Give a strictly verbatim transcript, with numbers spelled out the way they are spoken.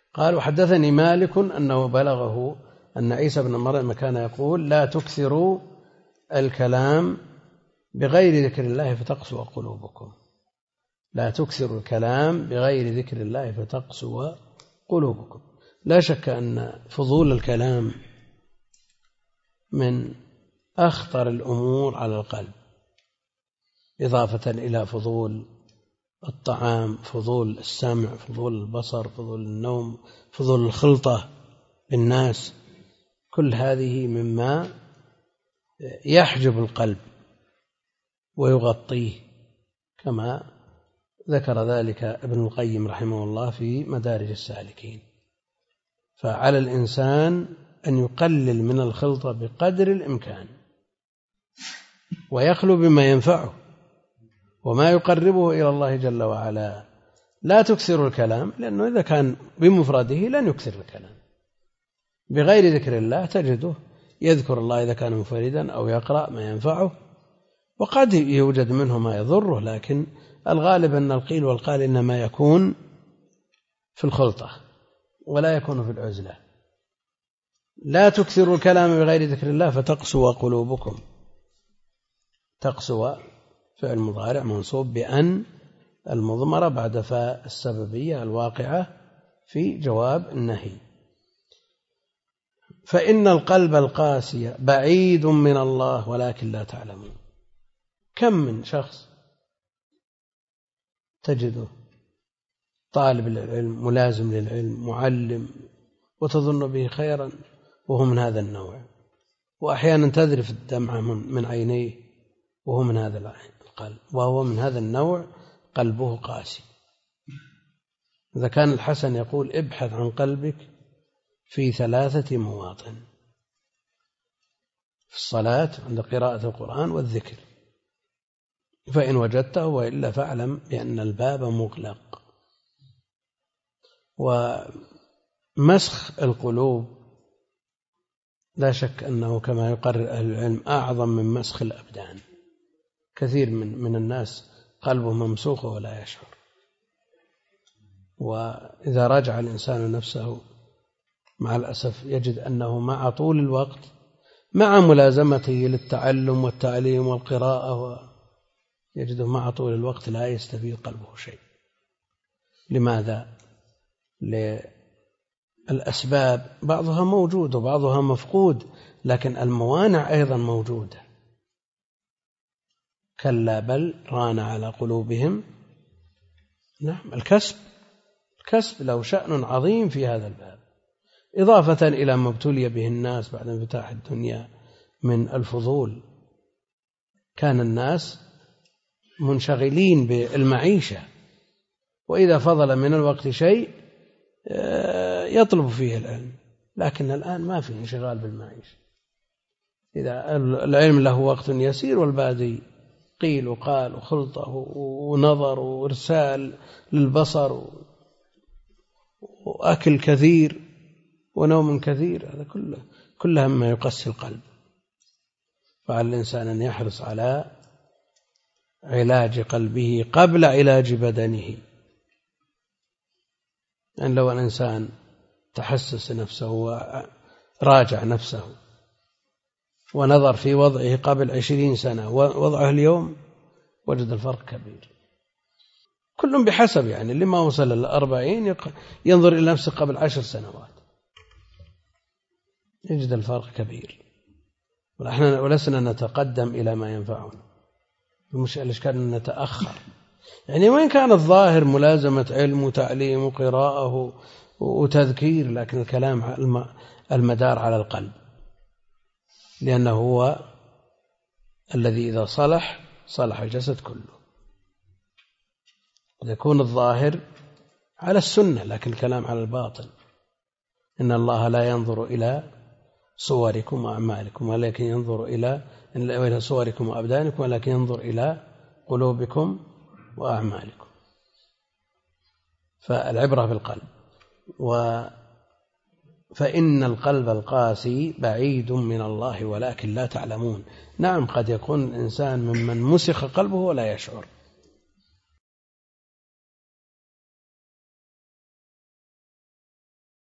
قال وحدثني مالك أنه بلغه أن عيسى بن مريم كان يقول لا تكثروا الكلام بغير ذكر الله فتقسو قلوبكم، لا تكثروا الكلام بغير ذكر الله فتقسو قلوبكم. لا شك أن فضول الكلام من أخطر الأمور على القلب، إضافة إلى فضول الطعام، فضول السمع، فضول البصر، فضول النوم، فضول الخلطة بالناس، كل هذه مما يحجب القلب ويغطيه، كما ذكر ذلك ابن القيم رحمه الله في مدارج السالكين. فعلى الإنسان أن يقلل من الخلطة بقدر الإمكان ويخلو بما ينفعه وما يقربه إلى الله جل وعلا. لا تكثر الكلام، لأنه إذا كان بمفرده لن يكثر الكلام. بغير ذكر الله تجده يذكر الله إذا كان منفردا أو يقرأ ما ينفعه، وقد يوجد منه ما يضره، لكن الغالب أن القيل والقال إنما يكون في الخلطة ولا يكون في العزلة. لا تكثروا الكلام بغير ذكر الله فتقسو قلوبكم. تقسو فعل مضارع منصوب بأن المضمرة بعد فاء السببية الواقعة في جواب النهي. فإن القلب القاسي بعيد من الله ولكن لا تعلمون. كم من شخص تجده طالب للعلم، ملازم للعلم، معلم، وتظن به خيرا وهو من هذا النوع، وأحيانا تذرف الدمعة من عينيه وهو من هذا القلب، وهو من هذا النوع، قلبه قاسي. إذا كان الحسن يقول ابحث عن قلبك في ثلاثة مواطن: في الصلاة، عند قراءة القرآن، والذكر، فإن وجدته، وإلا فاعلم بأن الباب مغلق. ومسخ القلوب لا شك أنه كما يقرر أهل العلم أعظم من مسخ الأبدان. كثير من, من الناس قلبه ممسوخ ولا يشعر. وإذا راجع الإنسان نفسه مع الأسف يجد أنه مع طول الوقت، مع ملازمته للتعلم والتعليم والقراءة، يجده مع طول الوقت لا يستفيد قلبه شيء. لماذا؟ للأسباب بعضها موجود وبعضها مفقود، لكن الموانع أيضا موجودة. كلا بل ران على قلوبهم. نعم، الكسب الكسب له شأن عظيم في هذا الباب، إضافة إلى ما ابتلي به الناس بعد انفتاح الدنيا من الفضول. كان الناس منشغلين بالمعيشة، وإذا فضل من الوقت شيء يطلب فيه العلم، لكن الآن ما في انشغال بالمعيشة. إذا العلم له وقت يسير والباقي قيل وقال وخلطة ونظر وإرسال للبصر وأكل كثير ونوم كثير، هذا كله كلها مما يقسي القلب. فعلى الإنسان أن يحرص على علاج قلبه قبل علاج بدنه. أن لو الإنسان تحسس نفسه وراجع نفسه ونظر في وضعه قبل عشرين سنة ووضعه اليوم، وجد الفرق كبير. كل بحسب، يعني اللي ما وصل للأربعين ينظر إلى نفسه قبل عشر سنوات يجد الفرق كبير. ونحن ولسنا نتقدم إلى ما ينفعنا، مش الإشكال أن نتأخر. يعني وين كان الظاهر ملازمة علم وتعليم وقراءة وتذكير، لكن الكلام المدار على القلب، لأنه هو الذي إذا صلح صلح الجسد كله. يكون الظاهر على السنة لكن الكلام على الباطن. إن الله لا ينظر إلى صوركم وأعمالكم ولكن ينظر إلى إلى صوركم وأبدانكم ولكن ينظر إلى قلوبكم وأعمالكم. فالعبرة بالقلب. و فإن القلب القاسي بعيد من الله ولكن لا تعلمون. نعم، قد يكون الإنسان ممن مسخ قلبه ولا يشعر،